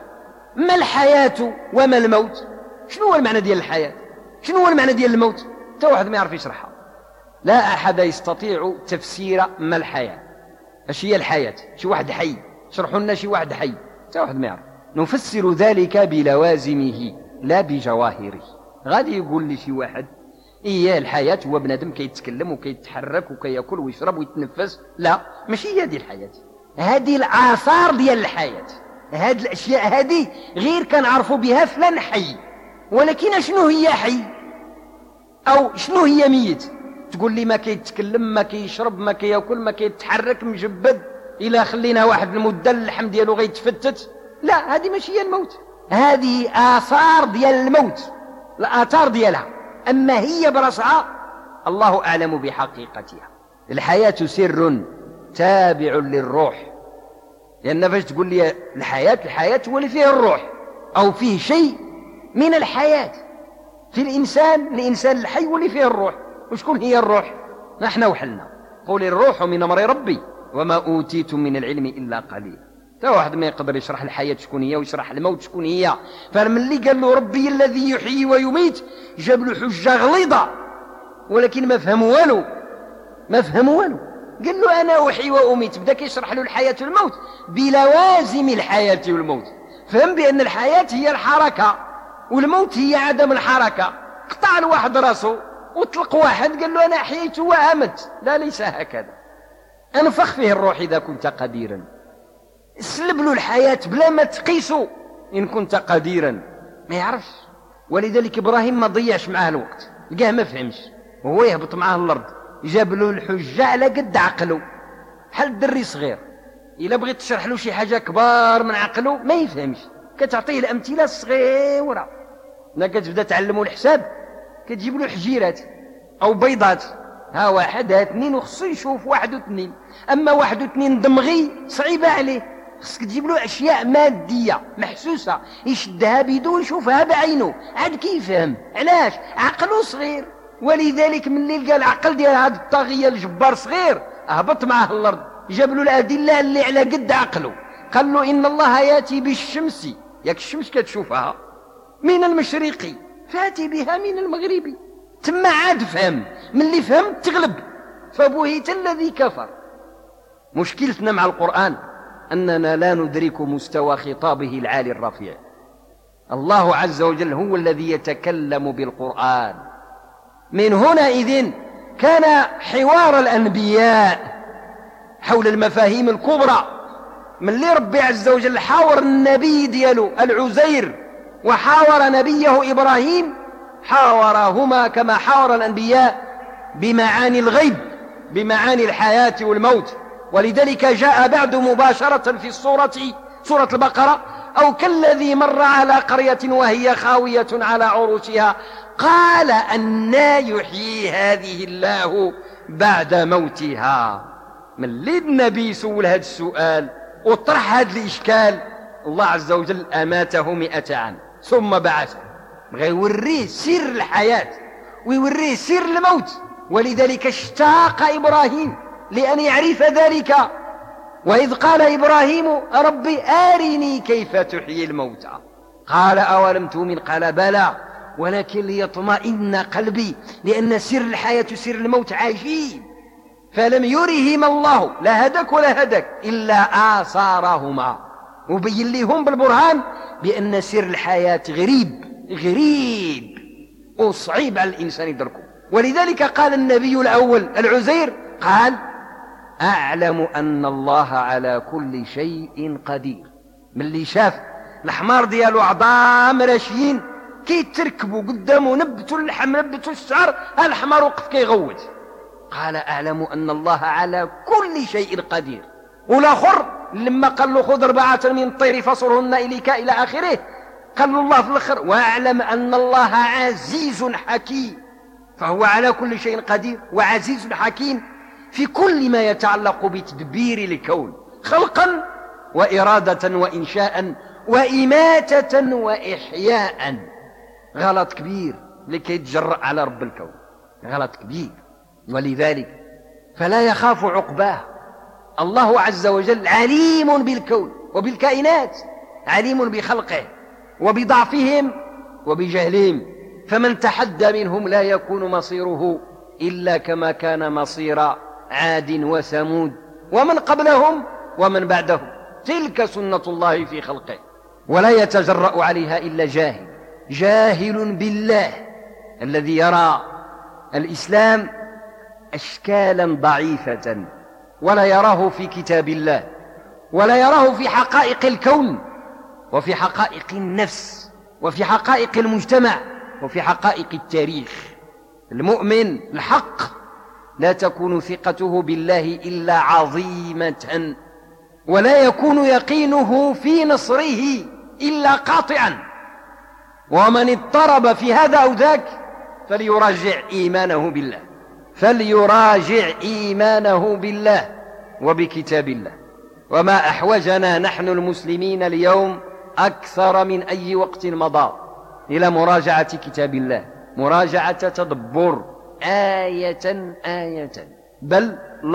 ما الحياة وما الموت؟ شنو هو المعنى ديال الحياة؟ شنو هو المعنى ديال الموت؟ حتى واحد ما يعرف يشرحها. لا أحد يستطيع تفسير ما الحياة. اش هي الحياة؟ شي واحد حي، شرحوا لنا شي واحد حي، حتى واحد ما يعرف. نفسر ذلك بلوازمه لا بجواهره. غادي يقول لي شي واحد إيه الحياة هو بنادم كيتكلم وكيتحرك وكيأكل ويشرب ويتنفس. لا، ماشي هي دي الحياة، هذه الآثار ديال الحياة. هذه الأشياء هذه غير كنعرفوا بها فلان حي، ولكن شنو هي حي أو شنو هي ميت؟ تقول لي ما كيتكلم، ما كيشرب، ما كيأكل، ما كيتحرك، مجبد، إلا خلينا واحد المدة اللحم ديالو غيتفتت. لا، هذه ماشي هي الموت، هذه آثار ديال الموت، الآثار ديالها. أما هي براسها الله أعلم بحقيقتها. الحياة سر تابع للروح، لأن فاش تقول لي الحياة هو اللي فيه الروح أو فيه شيء من الحياة في الإنسان الحي واللي فيه الروح. وشكون هي الروح؟ نحن وحلنا. قول الروح من أمر ربي وما أوتيتم من العلم إلا قليل. تا واحد ما يقدر يشرح الحياة شكون هي ويشرح الموت شكون هي. فملي قال له ربي الذي يحيي ويميت جاب له حجة غليظة، ولكن ما فهم والو. قال له أنا أحيي وأميت، بدأ كيشرح له الحياة والموت بلوازم الحياة والموت. فهم بأن الحياة هي الحركة والموت هي عدم الحركة. قطع الواحد راسه وطلق واحد قال له أنا أحييت وأمت. لا، ليس هكذا. أنفخ فيه الروح إذا كنت قديرا، سلب له الحياة بلا ما تقيسه إن كنت قديرا. ما يعرفش. ولذلك إبراهيم ما ضيعش معاه الوقت، لقاه ما فهمش وهو يهبط معاه الأرض، جاب له الحجة على قد عقله، بحال الدري صغير. إلا بغيت تشرح له شي حاجة كبار من عقله ما يفهمش، كتعطيه الأمثلة الصغيرة. كتبدا تعلمه الحساب كتجيب له حجيرات أو بيضات، ها واحد ها اثنين، وخصو يشوف واحد واثنين. أما واحد واثنين دمغي صعيبة عليه، خصك تجيب له أشياء مادية محسوسة يشدها بيدو ويشوفها بعينه عاد كيفهم. علاش؟ عقله صغير. ولذلك من اللي لقى العقل ديال هذا الطاغية الجبار صغير هبط معه الأرض، جاب له الأدلة اللي على قد عقله. قال له إن الله ياتي بالشمس، ياك الشمس كتشوفها من المشرقي فاتي بها من المغربي. تما عاد فهم، من اللي فهم تغلب. فبهت الذي كفر. مشكلتنا مع القرآن أننا لا ندرك مستوى خطابه العالي الرفيع. الله عز وجل هو الذي يتكلم بالقرآن. من هنا إذن كان حوار الأنبياء حول المفاهيم الكبرى. من اللي ربي عز وجل حاور النبي دياله العزير وحاور نبيه إبراهيم، حاورهما كما حاور الأنبياء بمعاني الغيب، بمعاني الحياة والموت. ولذلك جاء بعد مباشرة في سورة البقرة: أو كالذي مر على قرية وهي خاوية على عروشها قال أنى يحيي هذه الله بعد موتها. من اللي النبي سول هذا السؤال وطرح هذا الإشكال، الله عز وجل أماته 100 عام ثم بعثه، بغى يوريه سر الحياة ويوريه سر الموت. ولذلك اشتاق إبراهيم لأن يعرف ذلك. وإذ قال إبراهيم ربي أرني كيف تحيي الموتى قال أولم تؤمن قال بلى ولكن ليطمئن قلبي، لأن سر الحياة سر الموت عجيب. فلم يرهم الله لا هدك ولا هدك إلا آثارهما، وبين لهم بالبرهان بأن سر الحياة غريب وصعيب على الإنسان يدركه. ولذلك قال النبي الأول العزير قال أعلم أن الله على كل شيء قدير. من اللي شاف الحمار ديالو عظام راشيين كيتركبوا قدامه، نبتوا اللحم نبتوا الشعر، الحمار وقف كيغوت. قال أعلم أن الله على كل شيء قدير. والآخر لما قال له خذ 4 من الطير فصرهن إليك إلى آخره، قال له الله في الآخر وأعلم أن الله عزيز حكيم. فهو على كل شيء قدير وعزيز حكيم في كل ما يتعلق بتدبير الكون، خلقا وإرادة وإنشاء وإماتة وإحياء. غلط كبير لكي يتجرأ على رب الكون، غلط كبير. ولذلك فلا يخاف عقباه. الله عز وجل عليم بالكون وبالكائنات، عليم بخلقه وبضعفهم وبجهلهم، فمن تحدى منهم لا يكون مصيره إلا كما كان مصير عاد وثمود ومن قبلهم ومن بعدهم. تلك سنة الله في خلقه، ولا يتجرأ عليها إلا جاهل بالله الذي يرى الإسلام أشكالا ضعيفة، ولا يراه في كتاب الله، ولا يراه في حقائق الكون، وفي حقائق النفس، وفي حقائق المجتمع، وفي حقائق التاريخ. المؤمن الحق لا تكون ثقته بالله إلا عظيمة، ولا يكون يقينه في نصره إلا قاطعا. ومن اضطرب في هذا أو ذاك فليراجع إيمانه بالله وبكتاب الله. وما أحوجنا نحن المسلمين اليوم أكثر من أي وقت مضى إلى مراجعة كتاب الله، مراجعة تدبر آية بل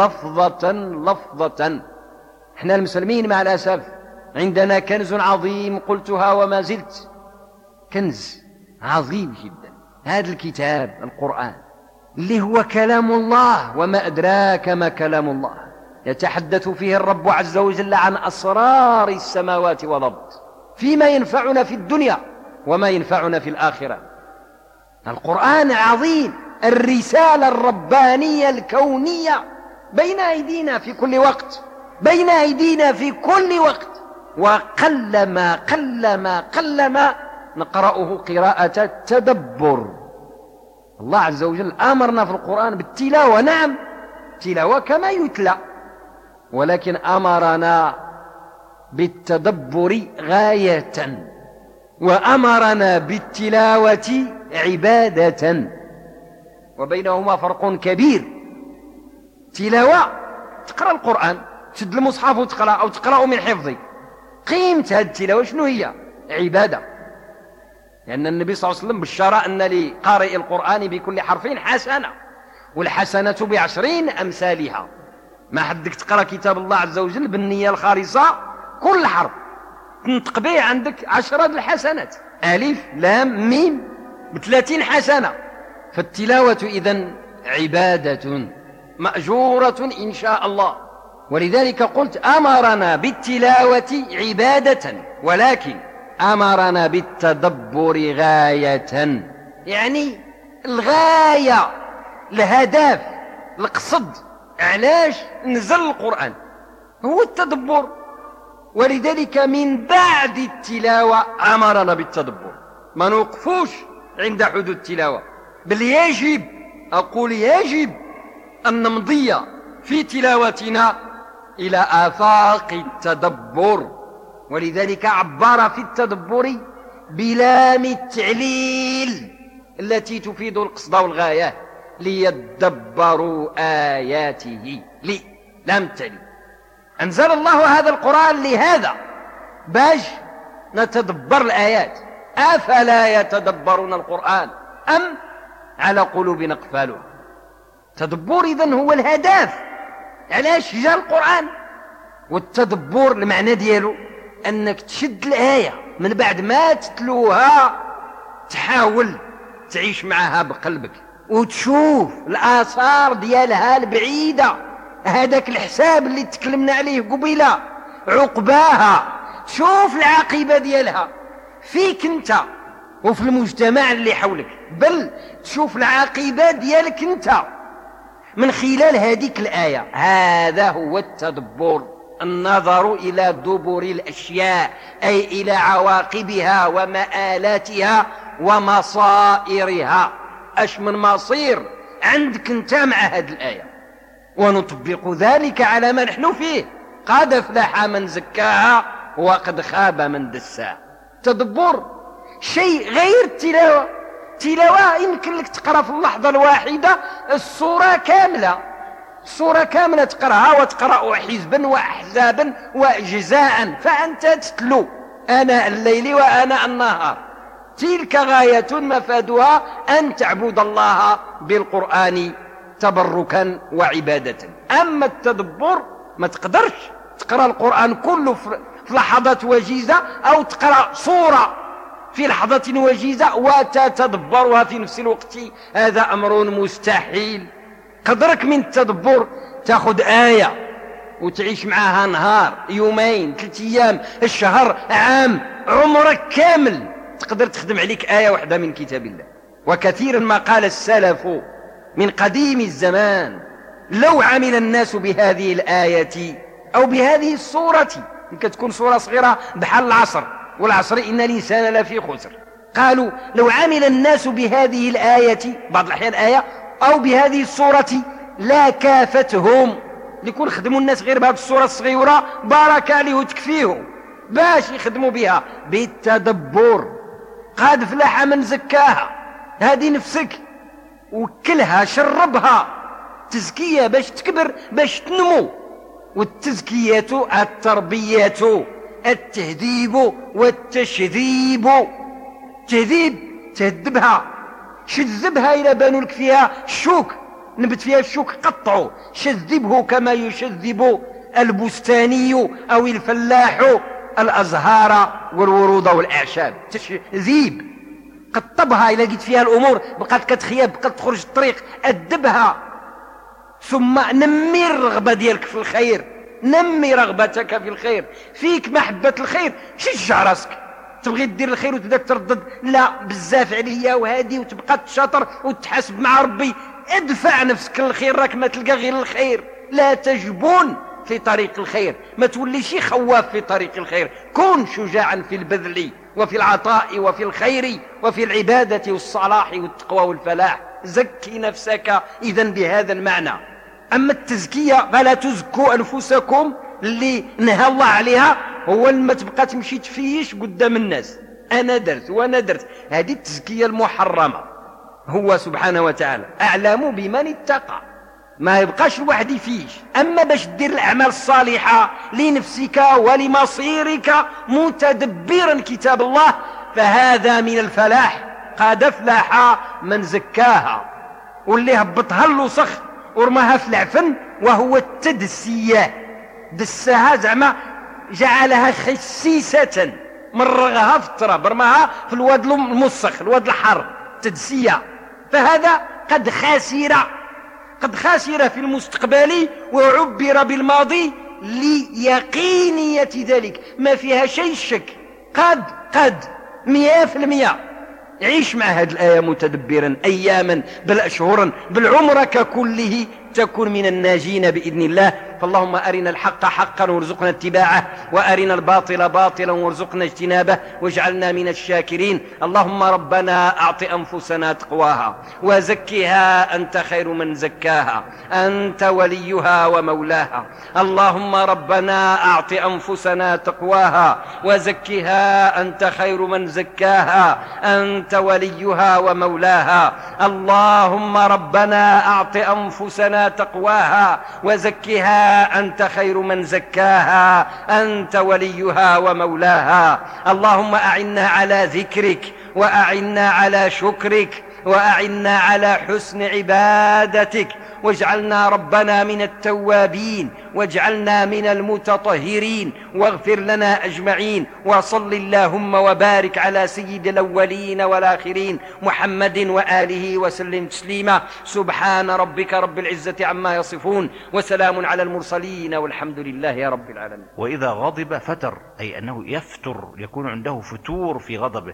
لفظة. احنا المسلمين مع الأسف عندنا كنز عظيم، قلتها وما زلت، كنز عظيم جدا، هذا الكتاب القرآن اللي هو كلام الله، وما أدراك ما كلام الله. يتحدث فيه الرب عز وجل عن أسرار السماوات والأرض، فيما ينفعنا في الدنيا وما ينفعنا في الآخرة. القرآن عظيم، الرسالة الربانية الكونية بين أيدينا في كل وقت، وقلما نقرأه قراءة التدبر. الله عز وجل أمرنا في القرآن بالتلاوة، نعم تلاوة كما يتلى، ولكن أمرنا بالتدبر غاية، وأمرنا بالتلاوة عبادة، وبينهما فرق كبير. تلاوة تقرأ القرآن، تشد المصحف وتقرأ أو تقرأه من حفظك، قيمة هذه التلاوة شنو هي؟ عبادة. لأن النبي صلى الله عليه وسلم بشر أن لقارئ القرآن بكل حرف حسنة، والحسنة ب10 أمثالها. ما حدك تقرأ كتاب الله عز وجل بالنية الخالصة، كل حرف تنطق به عندك 10 الحسنات، ألف لام ميم ب30 حسنة. فالتلاوة إذن عبادة مأجورة إن شاء الله. ولذلك قلت أمرنا بالتلاوة عبادة، ولكن أمرنا بالتدبر غاية، يعني الغاية، الهدف، القصد، علاش نزل القرآن هو التدبر. ولذلك من بعد التلاوة أمرنا بالتدبر، ما نوقفوش عند حدود التلاوة، بل يجب أن نمضي في تلاوتنا إلى آفاق التدبر. ولذلك عبر في التدبر بلام التعليل التي تفيد القصد والغاية، ليدبروا آياته، لام التعليل. أنزل الله هذا القرآن لهذا، باش نتدبر الآيات. أفلا يتدبرون القرآن أم على قلوب أقفالها؟ تدبر إذن هو الهدف، علاش جاء القرآن. والتدبر المعنى دياله أنك تشد الآية من بعد ما تتلوها، تحاول تعيش معها بقلبك وتشوف الآثار ديالها البعيدة، هذاك الحساب اللي تكلمنا عليه قبيلة عقباها، تشوف العاقبة ديالها فيك انت وفي المجتمع اللي حولك، بل تشوف العاقبة ديالك انت من خلال هذيك الآية. هذا هو التدبر، النظر إلى دبر الأشياء، أي إلى عواقبها ومآلاتها ومصائرها. أش من مصير عندك انت مع هذه الآية، ونطبق ذلك على ما نحن فيه. قد أفلح من زكاها وقد خاب من دساها. تدبر شيء غير التلاوة. تلاوة يمكن لك تقرأ في اللحظة الواحدة السورة كاملة تقرأها، وتقرأ حزبا وأحزابا وأجزاء، فأنت تتلو آناء الليل وآناء النهار. تلك غاية مفادها أن تعبد الله بالقرآن تبركا وعبادة. أما التدبر ما تقدرش تقرأ القرآن كله في لحظات وجيزة، أو تقرأ صورة في لحظة وجيزة وتتدبرها في نفس الوقت، هذا أمر مستحيل. قدرك من التدبر تأخذ آية وتعيش معها نهار، يومين، 3 أيام، الشهر، عام، عمرك كامل تقدر تخدم عليك آية واحدة من كتاب الله. وكثيرا ما قال السلف من قديم الزمان: لو عمل الناس بهذه الآية أو بهذه الصورة، يمكن تكون صورة صغيرة بحال العصر، والعصر إن الإنسان لفي خسر. قالوا: لو عمل الناس بهذه الآية، بعض الأحيان آية، أو بهذه الصورة لا كافتهم. لكون خدموا الناس غير بهذه الصورة الصغيرة بارك عليه وتكفيهم، باش يخدموا بها بالتدبر. قد فلح من زكاها، هذه نفسك وكلها، شربها تزكية باش تكبر، باش تنمو. والتزكية التربية، التهذيب والتشذيب. تهذيب تهذبها، شذبها إلى بانوا لك فيها الشوك، نبت فيها الشوك قطعه، شذبه كما يشذب البستاني أو الفلاح الأزهار والورود والأعشاب. تشذيب، قطبها إلى لقيت فيها الأمور بقات كتخيب، بقات تخرج الطريق، أدبها. ثم نمي الرغبة ديالك في الخير، نمي رغبتك في الخير، فيك محبة الخير. شجع راسك، تبغي دير الخير وتبدا تردد لا بزاف عليا وهادي، وتبقى تشاطر وتحاسب مع ربي. ادفع نفسك للخير، راك ما تلقى غير الخير. لا تجبن في طريق الخير، ما توليش خواف في طريق الخير. كن شجاعا في البذل وفي العطاء وفي الخير وفي العبادة والصلاح والتقوى والفلاح. زكي نفسك إذن بهذا المعنى. أما التزكية فلا تزكوا أنفسكم، اللي نهى الله عليها هو لما تبقى تمشي تفيش قدام الناس، أنا درت وأنا درت. هذه التزكية المحرمة. هو سبحانه وتعالى أعلم بمن اتقى، ما يبقاش الواحد يفيش. أما باش دير الأعمال الصالحة لنفسك ولمصيرك متدبرا كتاب الله، فهذا من الفلاح. قد أفلح من زكاها، واللي هبطها الوسخ ورماها في العفن، وهو التدسية. دساها زعما جعلها خسيسة، مرغها في التراب، رماها في الواد المسخ، الواد الحر، تدسية. فهذا قد خاسر في المستقبل، وعبر بالماضي ليقينية ذلك، ما فيها شيء شك. قد 100%. عيش مع هذه الآية متدبرا أياما بل أشهرا بل عمرك كله، تكون من الناجين بإذن الله. فاللهم أرنا الحق حقا وارزقنا اتباعه، وأرنا الباطل باطلا وارزقنا اجتنابه، واجعلنا من الشاكرين. اللهم ربنا أعط أنفسنا تقواها وزكها، أنت خير من زكاها، أنت وليها ومولاها. اللهم ربنا أعط أنفسنا تقواها وزكها، أنت خير من زكاها، أنت وليها ومولاها. اللهم ربنا أعط أنفسنا تقواها وزكها، أنت خير من زكاها، أنت وليها ومولاها. اللهم أعنا على ذكرك، وأعنا على شكرك، وأعنا على حسن عبادتك، واجعلنا ربنا من التوابين، واجعلنا من المتطهرين، واغفر لنا أجمعين. وصل اللهم وبارك على سيد الأولين والآخرين محمد وآله وسلم تسليما. سبحان ربك رب العزة عما يصفون، وسلام على المرسلين، والحمد لله رب العالمين. وإذا غضب فتر، أي أنه يفتر، يكون عنده فتور في غضبه،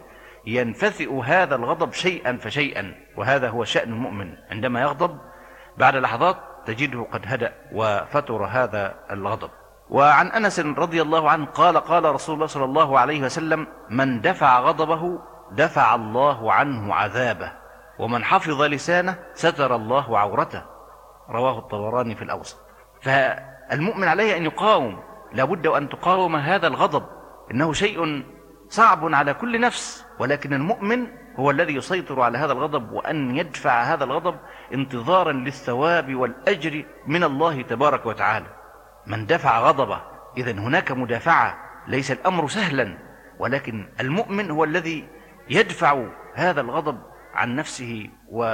ينفثئ هذا الغضب شيئا فشيئا. وهذا هو شأن المؤمن، عندما يغضب بعد لحظات تجده قد هدأ وفتر هذا الغضب. وعن أنس رضي الله عنه قال: قال رسول الله صلى الله عليه وسلم: من دفع غضبه دفع الله عنه عذابه، ومن حفظ لسانه ستر الله عورته. رواه الطبراني في الأوسط. فالمؤمن عليه أن يقاوم، لابد أن تقاوم هذا الغضب، إنه شيء صعب على كل نفس، ولكن المؤمن هو الذي يسيطر على هذا الغضب، وأن يدفع هذا الغضب انتظارا للثواب والأجر من الله تبارك وتعالى. من دفع غضبه، إذن هناك مدافعة، ليس الأمر سهلا، ولكن المؤمن هو الذي يدفع هذا الغضب عن نفسه،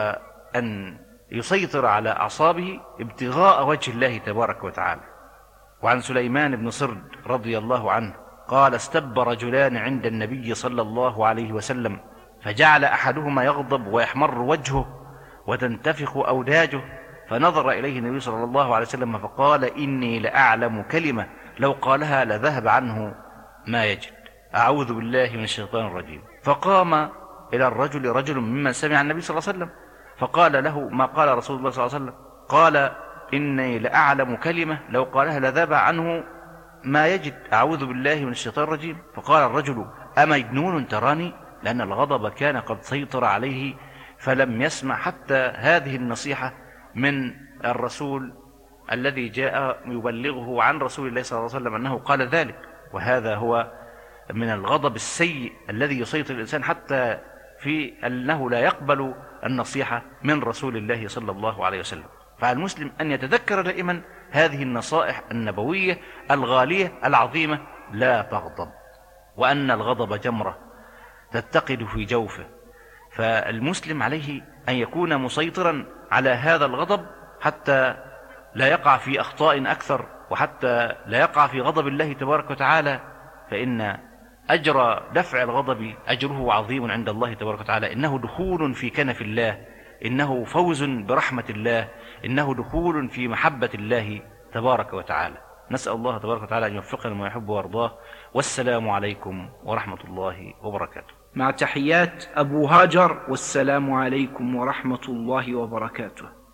وأن يسيطر على أعصابه ابتغاء وجه الله تبارك وتعالى. وعن سليمان بن صرد رضي الله عنه قال: استب رجلان عند النبي صلى الله عليه وسلم، فجعل أحدهما يغضب ويحمر وجهه وتنتفخ أوداجه، فنظر إليه النبي صلى الله عليه وسلم فقال: إني لأعلم كلمة لو قالها لذهب عنه ما يجد، أعوذ بالله من الشيطان الرجيم. فقام إلى الرجل رجل ممن سمع النبي صلى الله عليه وسلم فقال له ما قال رسول الله صلى الله عليه وسلم، قال: إني لأعلم كلمة لو قالها لذهب عنه ما يجد، أعوذ بالله من الشيطان الرجيم. فقال الرجل: أمجنون تراني؟ لأن الغضب كان قد سيطر عليه فلم يسمع حتى هذه النصيحة من الرسول الذي جاء يبلغه عن رسول الله صلى الله عليه وسلم أنه قال ذلك. وهذا هو من الغضب السيء الذي يسيطر الإنسان حتى في أنه لا يقبل النصيحة من رسول الله صلى الله عليه وسلم. فعلى المسلم أن يتذكر دائما هذه النصائح النبوية الغالية العظيمة: لا تغضب، وأن الغضب جمرة تتقد في جوفه. فالمسلم عليه أن يكون مسيطرا على هذا الغضب حتى لا يقع في أخطاء أكثر، وحتى لا يقع في غضب الله تبارك وتعالى، فإن أجر دفع الغضب أجره عظيم عند الله تبارك وتعالى. إنه دخول في كنف الله، إنه فوز برحمة الله، إنه دخول في محبة الله تبارك وتعالى. نسأل الله تبارك وتعالى أن يوفقنا ما يحب ويرضاه. والسلام عليكم ورحمة الله وبركاته. مع تحيات أبو هاجر، والسلام عليكم ورحمة الله وبركاته.